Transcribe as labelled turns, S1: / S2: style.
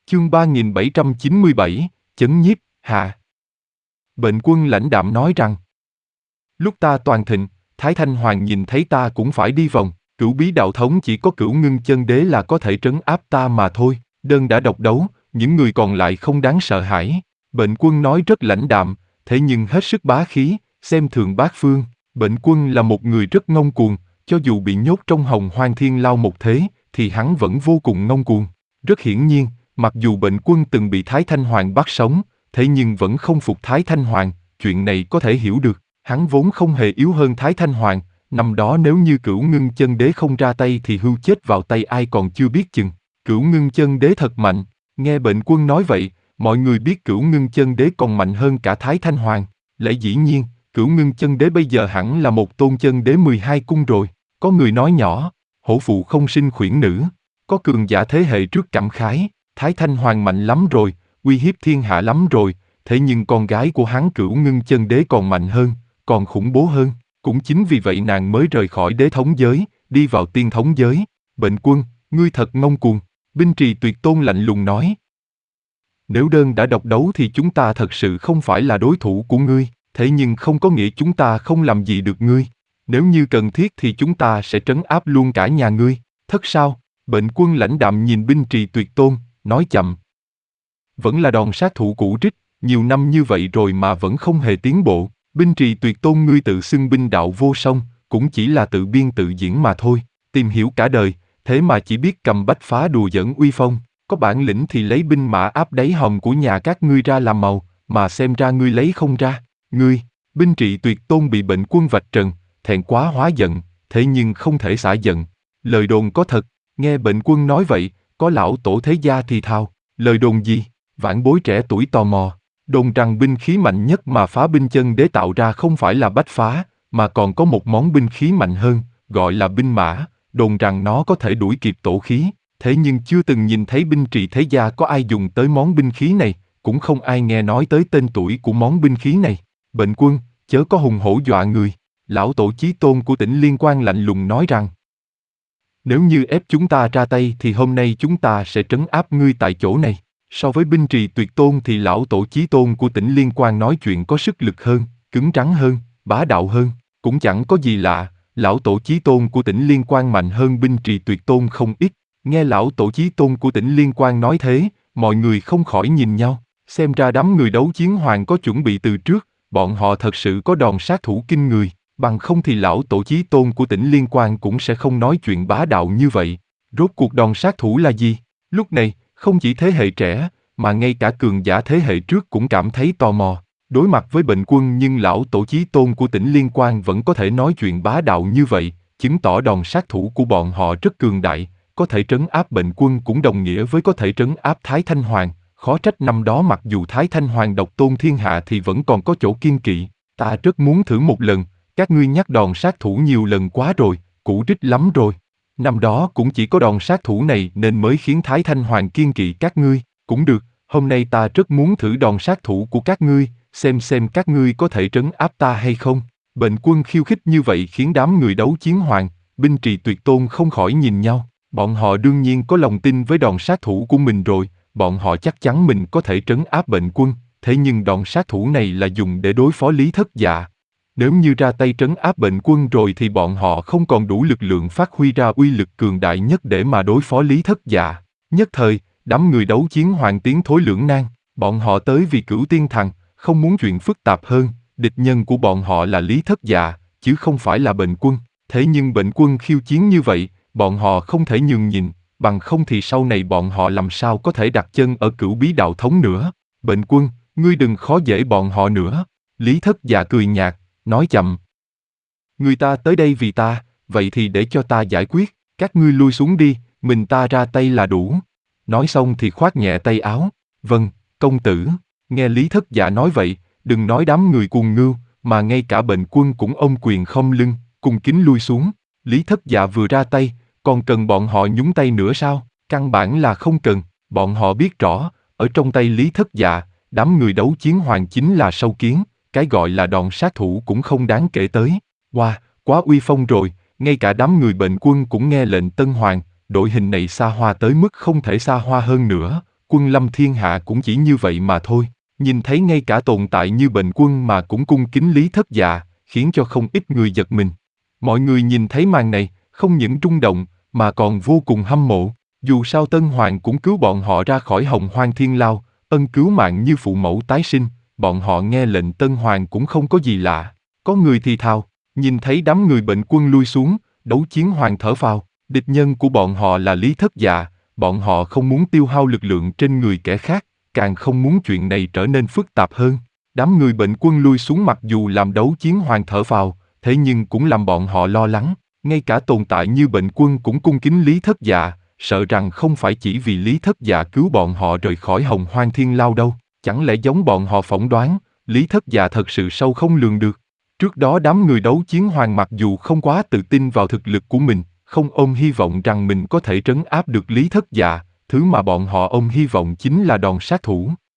S1: Chương 3797, Chấn nhiếp, hạ. Bệnh quân lãnh đạm nói rằng: lúc ta toàn thịnh, Thái Thanh Hoàng nhìn thấy ta cũng phải đi vòng, Cửu Bí đạo thống chỉ có Cửu Ngưng Chân Đế là có thể trấn áp ta mà thôi, đơn đã độc đấu, những người còn lại không đáng sợ hãi. Bệnh quân nói rất lãnh đạm, thế nhưng hết sức bá khí, xem thường bát phương. Bệnh quân là một người rất ngông cuồng, cho dù bị nhốt trong Hồng Hoang Thiên Lao một thế, thì hắn vẫn vô cùng ngông cuồng. Rất hiển nhiên, mặc dù bệnh quân từng bị Thái Thanh Hoàng bắt sống, thế nhưng vẫn không phục Thái Thanh Hoàng, chuyện này có thể hiểu được. Hắn vốn không hề yếu hơn Thái Thanh Hoàng, năm đó nếu như Cửu Ngưng Chân Đế không ra tay thì hưu chết vào tay ai còn chưa biết chừng. Cửu Ngưng Chân Đế thật mạnh. Nghe bệnh quân nói vậy, mọi người biết Cửu Ngưng Chân Đế còn mạnh hơn cả Thái Thanh Hoàng. Lẽ dĩ nhiên, Cửu Ngưng Chân Đế bây giờ hẳn là một tôn chân đế 12 cung rồi. Có người nói nhỏ, hổ phụ không sinh khuyển nữ. Có cường giả thế hệ trước cảm khái, Thái Thanh Hoàng mạnh lắm rồi, uy hiếp thiên hạ lắm rồi, thế nhưng con gái của hắn Cửu Ngưng Chân Đế còn mạnh hơn, còn khủng bố hơn. Cũng chính vì vậy nàng mới rời khỏi đế thống giới, đi vào tiên thống giới. Bệnh quân, ngươi thật ngông cuồng. Binh Trì Tuyệt Tôn lạnh lùng nói. Nếu đơn đã độc đấu thì chúng ta thật sự không phải là đối thủ của ngươi, thế nhưng không có nghĩa chúng ta không làm gì được ngươi. Nếu như cần thiết thì chúng ta sẽ trấn áp luôn cả nhà ngươi. Thất sao? Bệnh quân lãnh đạm nhìn Binh Trì Tuyệt Tôn, nói chậm. Vẫn là đòn sát thủ cũ rích, nhiều năm như vậy rồi mà vẫn không hề tiến bộ. Binh Trì Tuyệt Tôn ngươi tự xưng binh đạo vô song, cũng chỉ là tự biên tự diễn mà thôi. Tìm hiểu cả đời, thế mà chỉ biết cầm bách phá đùa giỡn uy phong. Có bản lĩnh thì lấy binh mã áp đáy hòm của nhà các ngươi ra làm màu, mà xem ra ngươi lấy không ra. Ngươi, Binh Trì Tuyệt Tôn bị bệnh quân vạch trần, thẹn quá hóa giận, thế nhưng không thể xả giận. Lời đồn có thật, nghe bệnh quân nói vậy, có lão tổ thế gia thì thào. Lời đồn gì? Vãn bối trẻ tuổi tò mò. Đồn rằng binh khí mạnh nhất mà Phá Binh Chân Đế tạo ra không phải là bách phá, mà còn có một món binh khí mạnh hơn, gọi là binh mã. Đồn rằng nó có thể đuổi kịp tổ khí, thế nhưng chưa từng nhìn thấy Binh Trì thế gia có ai dùng tới món binh khí này, cũng không ai nghe nói tới tên tuổi của món binh khí này. Bệnh quân, chớ có hùng hổ dọa người. Lão tổ chí tôn của Tỉnh Liên Quan lạnh lùng nói rằng: nếu như ép chúng ta ra tay thì hôm nay chúng ta sẽ trấn áp ngươi tại chỗ này. So với Binh Trì Tuyệt Tôn thì lão tổ chí tôn của Tỉnh Liên Quan nói chuyện có sức lực hơn, cứng rắn hơn, bá đạo hơn. Cũng chẳng có gì lạ, lão tổ chí tôn của Tỉnh Liên Quan mạnh hơn Binh Trì Tuyệt Tôn không ít. Nghe lão tổ chí tôn của Tỉnh Liên Quan nói thế, mọi người không khỏi nhìn nhau. Xem ra đám người đấu chiến hoàng có chuẩn bị từ trước, bọn họ thật sự có đòn sát thủ kinh người. Bằng không thì lão tổ chí tôn của Tỉnh Liên Quan cũng sẽ không nói chuyện bá đạo như vậy. Rốt cuộc đòn sát thủ là gì? Lúc này, không chỉ thế hệ trẻ, mà ngay cả cường giả thế hệ trước cũng cảm thấy tò mò. Đối mặt với bệnh quân nhưng lão tổ chí tôn của Tỉnh Liên Quan vẫn có thể nói chuyện bá đạo như vậy, chứng tỏ đòn sát thủ của bọn họ rất cường đại, có thể trấn áp bệnh quân cũng đồng nghĩa với có thể trấn áp Thái Thanh Hoàng. Khó trách năm đó mặc dù Thái Thanh Hoàng độc tôn thiên hạ thì vẫn còn có chỗ kiên kỵ. Ta rất muốn thử một lần, các ngươi nhắc đòn sát thủ nhiều lần quá rồi, cũ rích lắm rồi. Năm đó cũng chỉ có đòn sát thủ này nên mới khiến Thái Thanh Hoàng kiên kỵ các ngươi. Cũng được, hôm nay ta rất muốn thử đòn sát thủ của các ngươi, xem các ngươi có thể trấn áp ta hay không. Bệnh quân khiêu khích như vậy khiến đám người đấu chiến hoàng, Binh Trì Tuyệt Tôn không khỏi nhìn nhau. Bọn họ đương nhiên có lòng tin với đòn sát thủ của mình rồi, bọn họ chắc chắn mình có thể trấn áp bệnh quân, thế nhưng đòn sát thủ này là dùng để đối phó Lý Thất Dạ. Nếu như ra tay trấn áp bệnh quân rồi thì bọn họ không còn đủ lực lượng phát huy ra uy lực cường đại nhất để mà đối phó Lý Thất Dạ. Nhất thời, đám người đấu chiến hoàng tiến thối lưỡng nan, bọn họ tới vì Cửu Tiên Thằng, không muốn chuyện phức tạp hơn, địch nhân của bọn họ là Lý Thất Dạ, chứ không phải là bệnh quân. Thế nhưng bệnh quân khiêu chiến như vậy, bọn họ không thể nhường nhịn, bằng không thì sau này bọn họ làm sao có thể đặt chân ở Cửu Bí đạo thống nữa. Bệnh quân, ngươi đừng khó dễ bọn họ nữa. Lý Thất Dạ cười nhạt, nói chậm. Người ta tới đây vì ta, vậy thì để cho ta giải quyết, các ngươi lui xuống đi, mình ta ra tay là đủ. Nói xong thì khoác nhẹ tay áo. Vâng, công tử. Nghe Lý Thất Dạ nói vậy, đừng nói đám người cuồng ngưu, mà ngay cả bệnh quân cũng ôm quyền khom lưng, cung kính lui xuống. Lý Thất Dạ vừa ra tay, còn cần bọn họ nhúng tay nữa sao? Căn bản là không cần, bọn họ biết rõ, ở trong tay Lý Thất Dạ, đám người đấu chiến hoàng chính là sâu kiến, cái gọi là đòn sát thủ cũng không đáng kể tới. Wow, quá uy phong rồi, ngay cả đám người bệnh quân cũng nghe lệnh Tân Hoàng, đội hình này xa hoa tới mức không thể xa hoa hơn nữa, quân lâm thiên hạ cũng chỉ như vậy mà thôi. Nhìn thấy ngay cả tồn tại như Bệnh Quân mà cũng cung kính Lý Thất Dạ, khiến cho không ít người giật mình. Mọi người nhìn thấy màn này, không những rung động, mà còn vô cùng hâm mộ. Dù sao Tân Hoàng cũng cứu bọn họ ra khỏi Hồng Hoang Thiên Lao, ân cứu mạng như phụ mẫu tái sinh, bọn họ nghe lệnh Tân Hoàng cũng không có gì lạ. Có người thì thào, nhìn thấy đám người Bệnh Quân lui xuống, Đấu Chiến Hoàng thở phào, địch nhân của bọn họ là Lý Thất Dạ, bọn họ không muốn tiêu hao lực lượng trên người kẻ khác, càng không muốn chuyện này trở nên phức tạp hơn. Đám người Bệnh Quân lui xuống mặc dù làm Đấu Chiến Hoàng thở phào, thế nhưng cũng làm bọn họ lo lắng. Ngay cả tồn tại như Bệnh Quân cũng cung kính Lý Thất Dạ, sợ rằng không phải chỉ vì Lý Thất Dạ cứu bọn họ rời khỏi Hồng Hoang Thiên Lao đâu. Chẳng lẽ giống bọn họ phỏng đoán, Lý Thất Dạ thật sự sâu không lường được. Trước đó đám người Đấu Chiến Hoàng mặc dù không quá tự tin vào thực lực của mình, không ôm hy vọng rằng mình có thể trấn áp được Lý Thất Dạ, thứ mà bọn họ ôm hy vọng chính là đòn sát thủ.